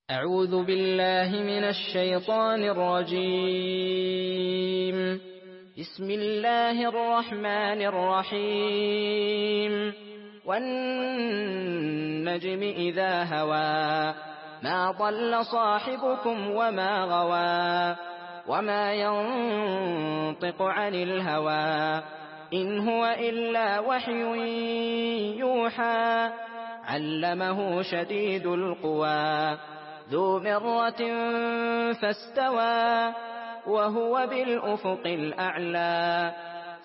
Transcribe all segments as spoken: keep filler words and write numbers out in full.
أعوذ بالله من الشيطان الرجيم. بسم الله الرحمن الرحيم. والنجم إذا هوى ما ضل صاحبكم وما غوى وما ينطق عن الهوى إن هو إلا وحي يوحى علمه شديد القوى ذو مرة فاستوى وهو بالأفق الأعلى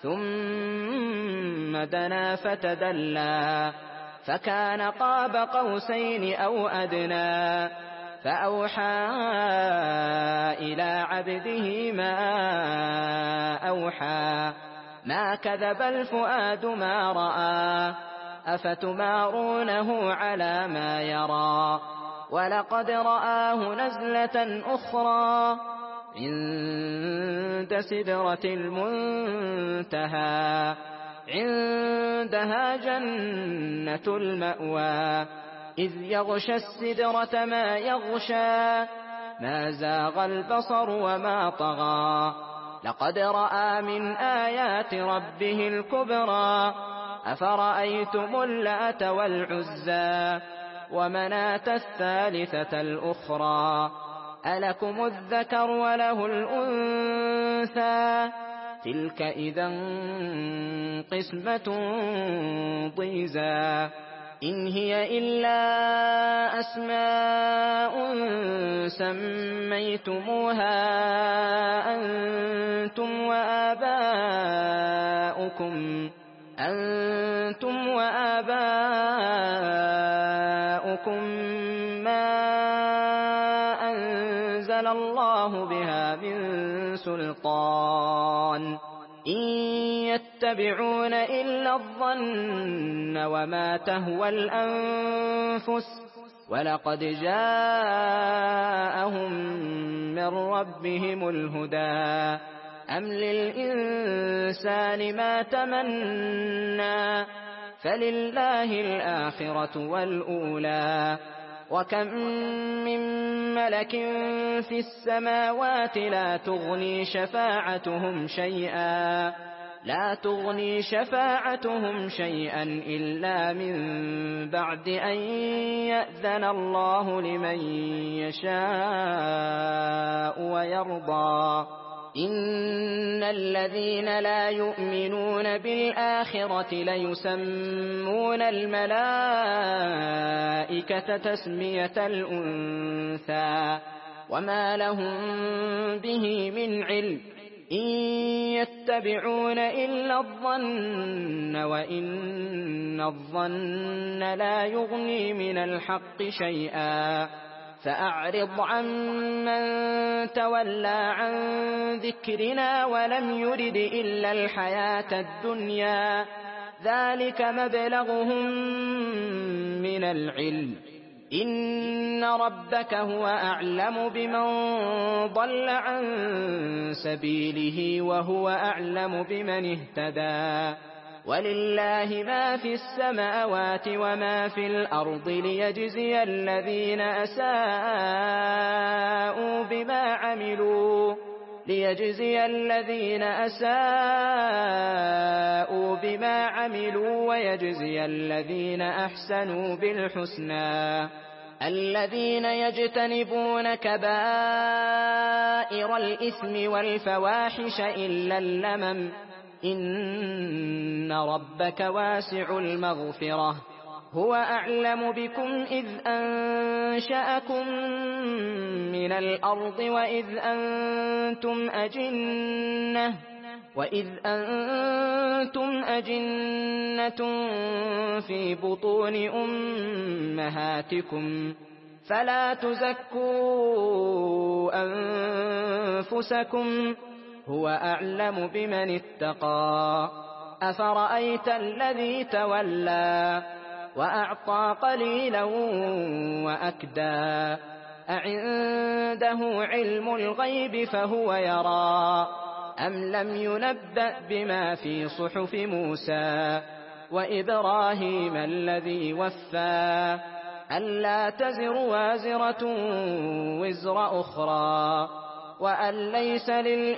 ثم دنا فتدلى فكان قاب قوسين أو أدنى فأوحى إلى عبده ما أوحى ما كذب الفؤاد ما رأى أفتمارونه على ما يرى ولقد رآه نزلة أخرى عند سدرة المنتهى عندها جنة المأوى إذ يغشى السدرة ما يغشى ما زاغ البصر وما طغى لقد رأى من آيات ربه الكبرى أفرأيتم اللات والعزى ومناة الثالثة الأخرى ألكم الذكر وله الأنثى تلك إذا قسمة ضيزى إن هي إلا أسماء سميتموها أنتم وآباؤكم أنتم وآباؤكم ما أنزل الله بها من سلطان إن يتبعون إلا الظن وما تهوى الأنفس ولقد جاءهم من ربهم الهدى أم للإنسان ما تمنى فلله الآخرة والأولى وكم من ملك في السماوات لا تغني شفاعتهم شيئا لا تغني شفاعتهم شيئا إلا من بعد أن يأذن الله لمن يشاء ويرضى إن الذين لا يؤمنون بالآخرة ليسمون الملائكة تسمية الأنثى وما لهم به من علم إن يتبعون إلا الظن وإن الظن لا يغني من الحق شيئا فأعرض عن من تولى عن ذكرنا ولم يرد إلا الحياة الدنيا ذلك مبلغهم من العلم إن ربك هو أعلم بمن ضل عن سبيله وهو أعلم بمن اهتدى ولله ما في السماوات وما في الأرض ليجزي الذين أساءوا بما عملوا ليجزي الذين أساءوا بما عملوا ويجزي الذين أحسنوا بالحسنى الذين يجتنبون كبائر الإثم والفواحش إلا اللمم إن ربك واسع المغفرة هو أعلم بكم إذ أنشأكم من الأرض وإذ أنتم أجنة وإذ أنتم أجنة في بطون أمهاتكم فلا تزكوا أنفسكم هو أعلم بمن اتقى أفرأيت الذي تولى وأعطى قليلا وأكدى أعنده علم الغيب فهو يرى أم لم ينبأ بما في صحف موسى وإبراهيم الذي وفى ألا تزر وازرة وزر أخرى وأن ليس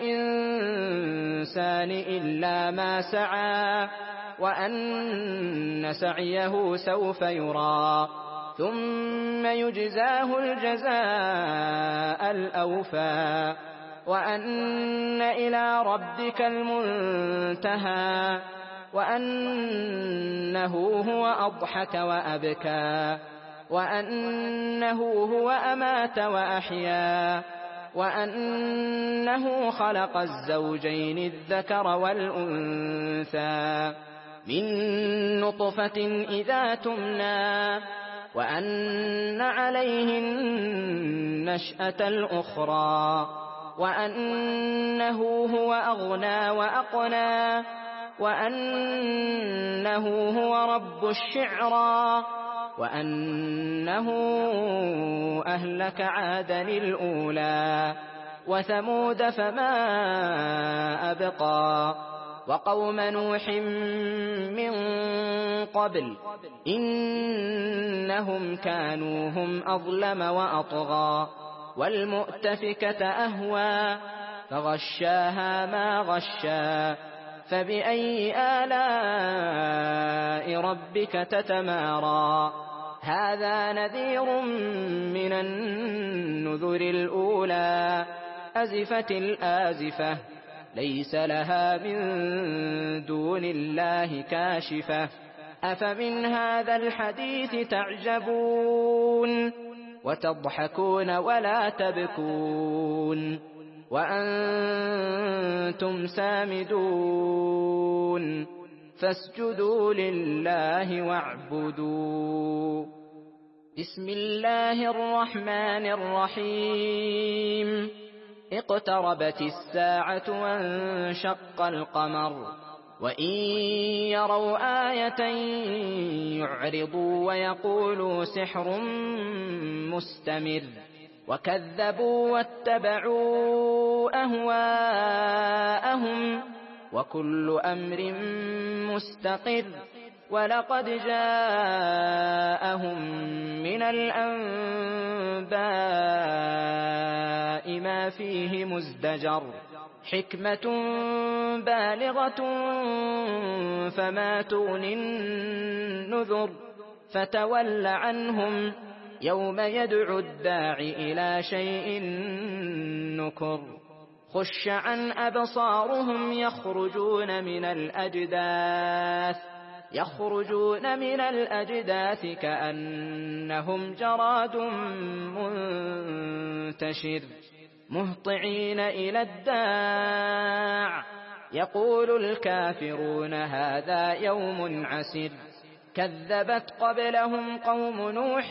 للإنسان إلا ما سعى وأن سعيه سوف يرى ثم يجزاه الجزاء الأوفى وأن إلى ربك المنتهى وأنه هو أضحك وأبكى وأنه هو أمات وأحيا وأنه خلق الزوجين الذكر والأنثى من نطفة إذا تمنى وأن عليه النشأة الأخرى وأنه هو أغنى وأقنى وأنه هو رب الشعرى وأنه أهلك عادا الأولى وثمود فما أبقى وقوم نوح من قبل إنهم كانوا هم أظلم وأطغى والمؤتفكة أهوى فغشاها ما غشا فبأي آلاء ربك تتمارى هذا نذير من النذر الأولى أزفت الآزفة ليس لها من دون الله كاشفة أفمن هذا الحديث تعجبون وتضحكون ولا تبكون وأنتم سامدون فاسجدوا لله واعبدوا بسم الله الرحمن الرحيم اقتربت الساعة وانشق القمر وإن يروا آية يعرضوا ويقولوا سحر مستمر وكذبوا واتبعوا أهواءهم وكل أمر مستقر ولقد جاءهم من الأنباء ما فيه مزدجر حكمة بالغة فما تغني النذر فتول عنهم يوم يدعو الداعي إلى شيء نكر خش عن أبصارهم يخرجون من الأجداث يخرجون من الأجداث كأنهم جراد منتشر مهطعين إلى الداع يقول الكافرون هذا يوم عسر كذبت قبلهم قوم نوح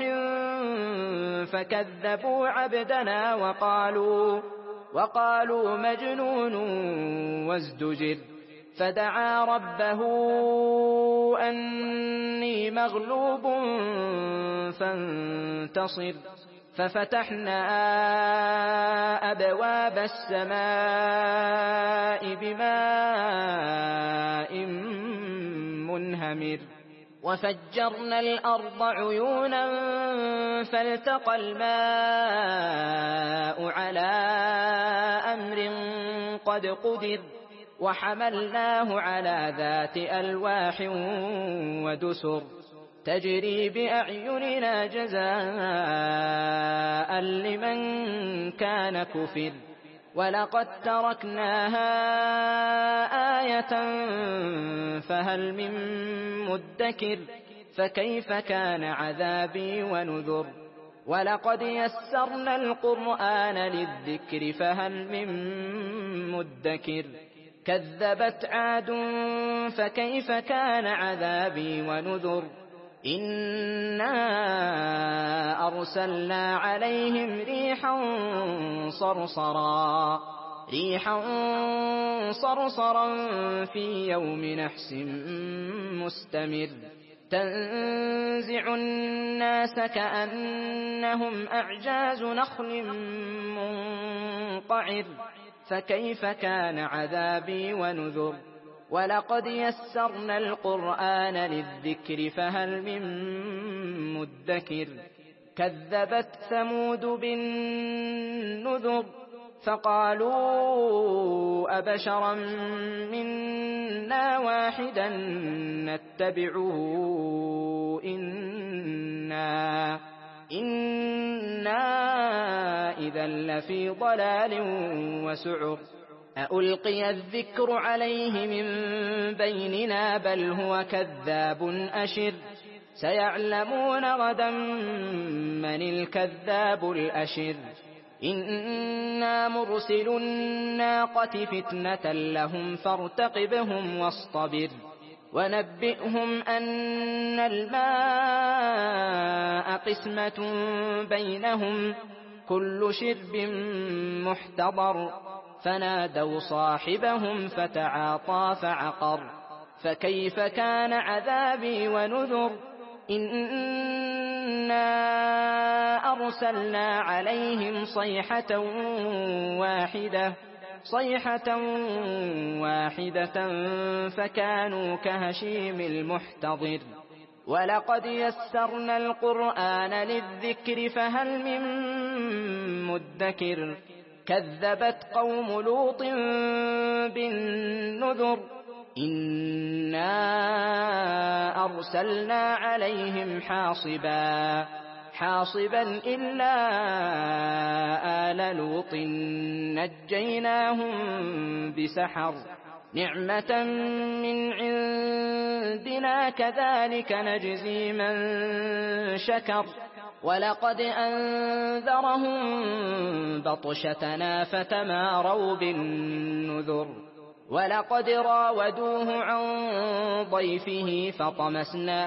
فكذبوا عبدنا وقالوا وقالوا مجنون وازدجر فدعا ربه أني مغلوب فانتصر ففتحنا أبواب السماء بماء منهمر وفجرنا الأرض عيونا فالتقى الماء على أمر قد قدر وحملناه على ذات ألواح ودسر تجري بأعيننا جزاء لمن كان كفر ولقد تركناها آية فهل من مدكر فكيف كان عذابي ونذر ولقد يسرنا القرآن للذكر فهل من مدكر كذبت عاد فكيف كان عذابي ونذر إنا أرسلنا عليهم ريحا صرصرا ريحا صرصرا في يوم نحس مستمر تنزع الناس كأنهم أعجاز نخل منقعر فكيف كان عذابي ونذر ولقد يسرنا القرآن للذكر فهل من مدكر كذبت ثمود بالنذر فقالوا أبشرا منا واحدا نتبعه إنا, إنا إذا لفي ضلال وسعر أألقي الذكر عليه من بيننا بل هو كذاب أشر سيعلمون غدا من الكذاب الأشر إنا مرسل الناقة فتنة لهم فارتقبهم واصطبر ونبئهم أن الماء قسمة بينهم كل شرب محتضر فنادوا صاحبهم فتعاطى فعقر فكيف كان عذابي ونذر إنا أرسلنا عليهم صيحة واحدة صيحة واحدة فكانوا كهشيم المحتضر ولقد يسرنا القرآن للذكر فهل من مدكر كذبت قوم لوط بالنذر إنا أرسلنا عليهم حاصبا حاصبا إلا آل لوط نجيناهم بسحر نعمة من عندنا كذلك نجزي من شكر ولقد أنذرهم بطشتنا فتماروا بالنذر ولقد راودوه عن ضيفه فطمسنا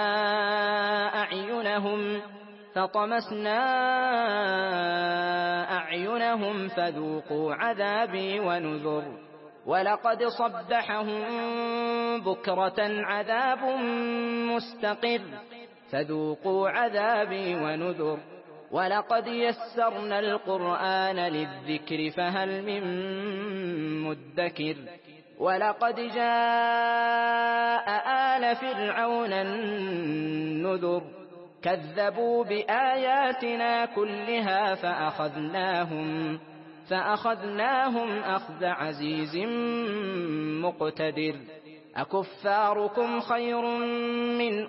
أعينهم فطمسنا أعينهم فذوقوا عذابي ونذر ولقد صبحهم بكرة عذاب مستقر فذوقوا عذابي ونذر ولقد يسرنا القرآن للذكر فهل من مدكر ولقد جاء آل فرعون النذر كذبوا بآياتنا كلها فأخذناهم فأخذناهم أخذ عزيز مقتدر أكفاركم خير من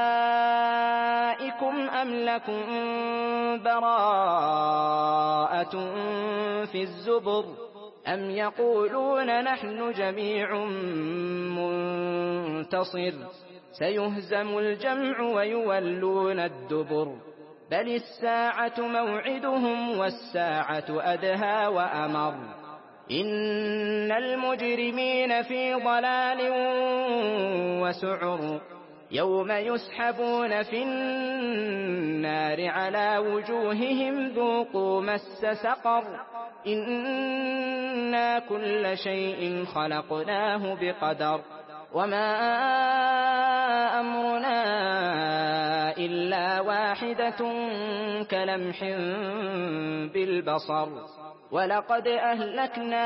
أولئكم أم لكم براءة في الزبر أم يقولون نحن جميع منتصر سيهزم الجمع ويولون الدبر بل الساعة موعدهم والساعة أدهى وأمر إن المجرمين في ضلال وسعر يوم يسحبون في النار على وجوههم ذوقوا مس سقر إنا كل شيء خلقناه بقدر وما أمرنا إلا واحدة كلمح بالبصر ولقد أهلكنا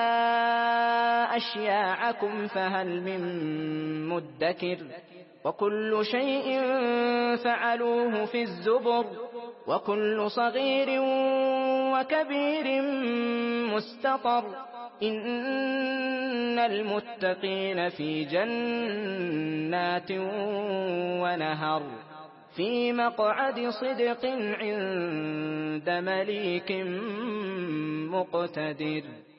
أشياعكم فهل من مدكر وكل شيء فعلوه في الزبر وكل صغير وكبير مستطر إن المتقين في جنات ونهر في مقعد صدق عند مليك مقتدر.